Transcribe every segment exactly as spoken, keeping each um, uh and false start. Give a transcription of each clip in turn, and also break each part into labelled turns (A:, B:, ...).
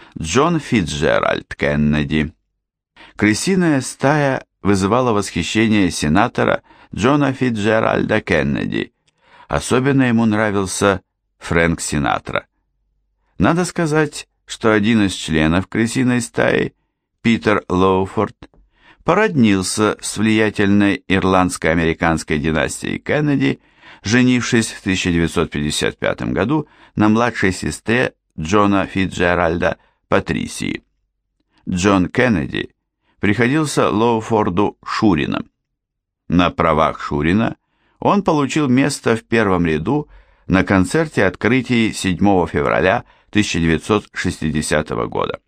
A: Джон Фицджеральд Кеннеди. Крысиная стая вызывала восхищение сенатора Джона Фицджеральда Кеннеди. Особенно ему нравился Фрэнк Синатра. Надо сказать, что один из членов крысиной стаи, Питер Лоуфорд, породнился с влиятельной ирландско-американской династией Кеннеди, женившись в тысяча девятьсот пятьдесят пятом году на младшей сестре Джона Фицджеральда Патрисии. Джон Кеннеди приходился Лоуфорду шурином. На правах шурина он получил место в первом ряду на концерте открытия седьмого февраля тысяча девятьсот шестидесятого года.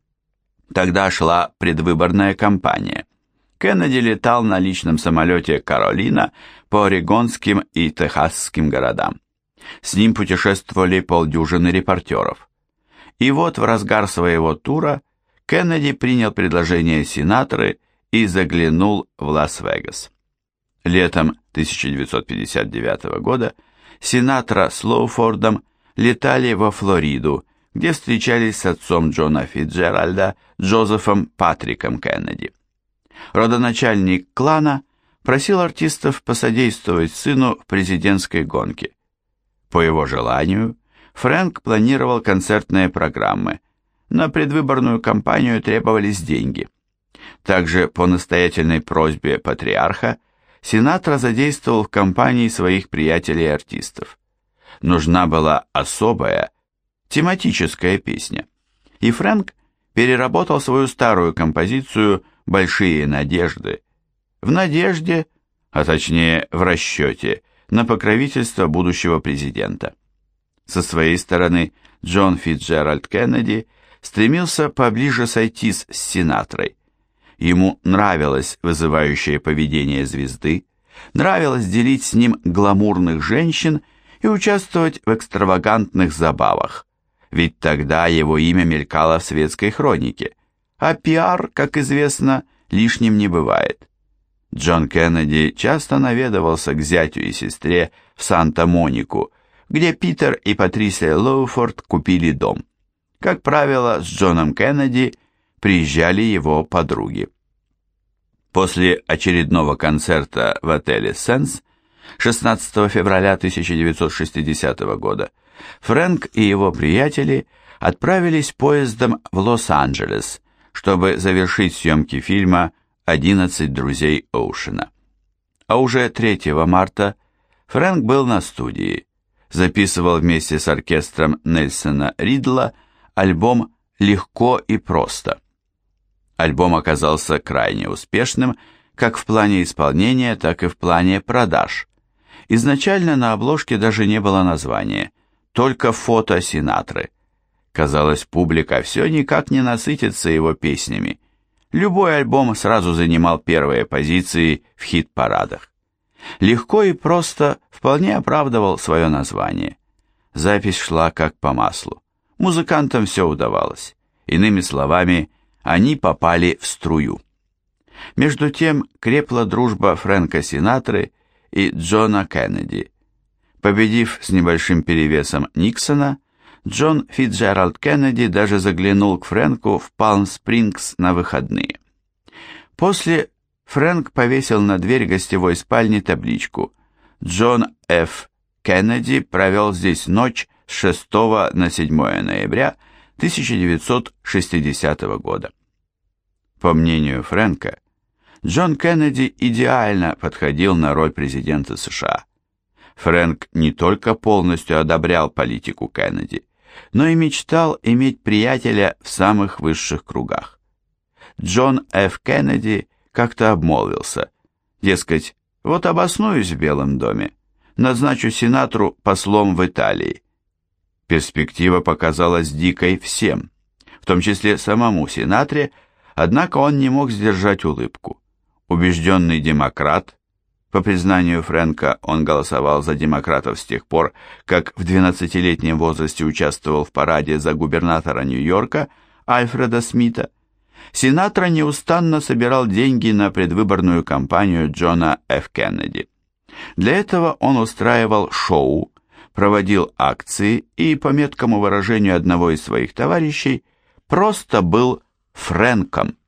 A: Тогда шла предвыборная кампания. Кеннеди летал на личном самолете «Каролина» по орегонским и техасским городам. С ним путешествовали полдюжины репортеров. И вот в разгар своего тура Кеннеди принял предложение Синатры и заглянул в Лас-Вегас. Летом тысяча девятьсот пятьдесят девятого года Синатра с Лоуфордом летали во Флориду, где встречались с отцом Джона Фицджеральда, Джозефом Патриком Кеннеди. Родоначальник клана просил артистов посодействовать сыну в президентской гонке. По его желанию, Фрэнк планировал концертные программы. На предвыборную кампанию требовались деньги. Также по настоятельной просьбе патриарха Синатра задействовал в кампании своих приятелей и артистов. Нужна была особая, тематическая песня. И Фрэнк переработал свою старую композицию «Большие надежды» в надежде, а точнее в расчете, на покровительство будущего президента. Со своей стороны Джон Фицджеральд Кеннеди стремился поближе сойтись с Синатрой. Ему нравилось вызывающее поведение звезды, нравилось делить с ним гламурных женщин и участвовать в экстравагантных забавах, ведь тогда его имя мелькало в светской хронике, а пиар, как известно, лишним не бывает. Джон Кеннеди часто наведывался к зятю и сестре в Санта-Монику, где Питер и Патрисия Лоуфорд купили дом. Как правило, с Джоном Кеннеди приезжали его подруги. После очередного концерта в отеле «Сенс» шестнадцатого февраля тысяча девятьсот шестидесятого года Фрэнк и его приятели отправились поездом в Лос-Анджелес, чтобы завершить съемки фильма «одиннадцать друзей Оушена». А уже третьего марта Фрэнк был на студии, записывал вместе с оркестром Нельсона Ридла альбом «Легко и просто». Альбом оказался крайне успешным как в плане исполнения, так и в плане продаж. Изначально на обложке даже не было названия, только фото Синатры. Казалось, публика все никак не насытится его песнями. Любой альбом сразу занимал первые позиции в хит-парадах. «Легко и просто» вполне оправдывал свое название. Запись шла как по маслу. Музыкантам все удавалось. Иными словами, они попали в струю. Между тем крепла дружба Фрэнка Синатры и Джона Кеннеди. Победив с небольшим перевесом Никсона, Джон Фицджеральд Кеннеди даже заглянул к Фрэнку в Палм-Спрингс на выходные. После Фрэнк повесил на дверь гостевой спальни табличку «Джон Ф. Кеннеди провел здесь ночь с шестого на седьмое ноября тысяча девятьсот шестидесятого года». По мнению Фрэнка, Джон Кеннеди идеально подходил на роль президента США. Фрэнк не только полностью одобрял политику Кеннеди, но и мечтал иметь приятеля в самых высших кругах. Джон Ф. Кеннеди как-то обмолвился, дескать, вот обоснуюсь в Белом доме, назначу Синатру послом в Италии. Перспектива показалась дикой всем, в том числе самому Синатре, однако он не мог сдержать улыбку. Убежденный демократ, по признанию Фрэнка, он голосовал за демократов с тех пор, как в двенадцатилетнем возрасте участвовал в параде за губернатора Нью-Йорка Альфреда Смита, Синатра неустанно собирал деньги на предвыборную кампанию Джона Ф. Кеннеди. Для этого он устраивал шоу, проводил акции и, по меткому выражению одного из своих товарищей, просто был Фрэнком.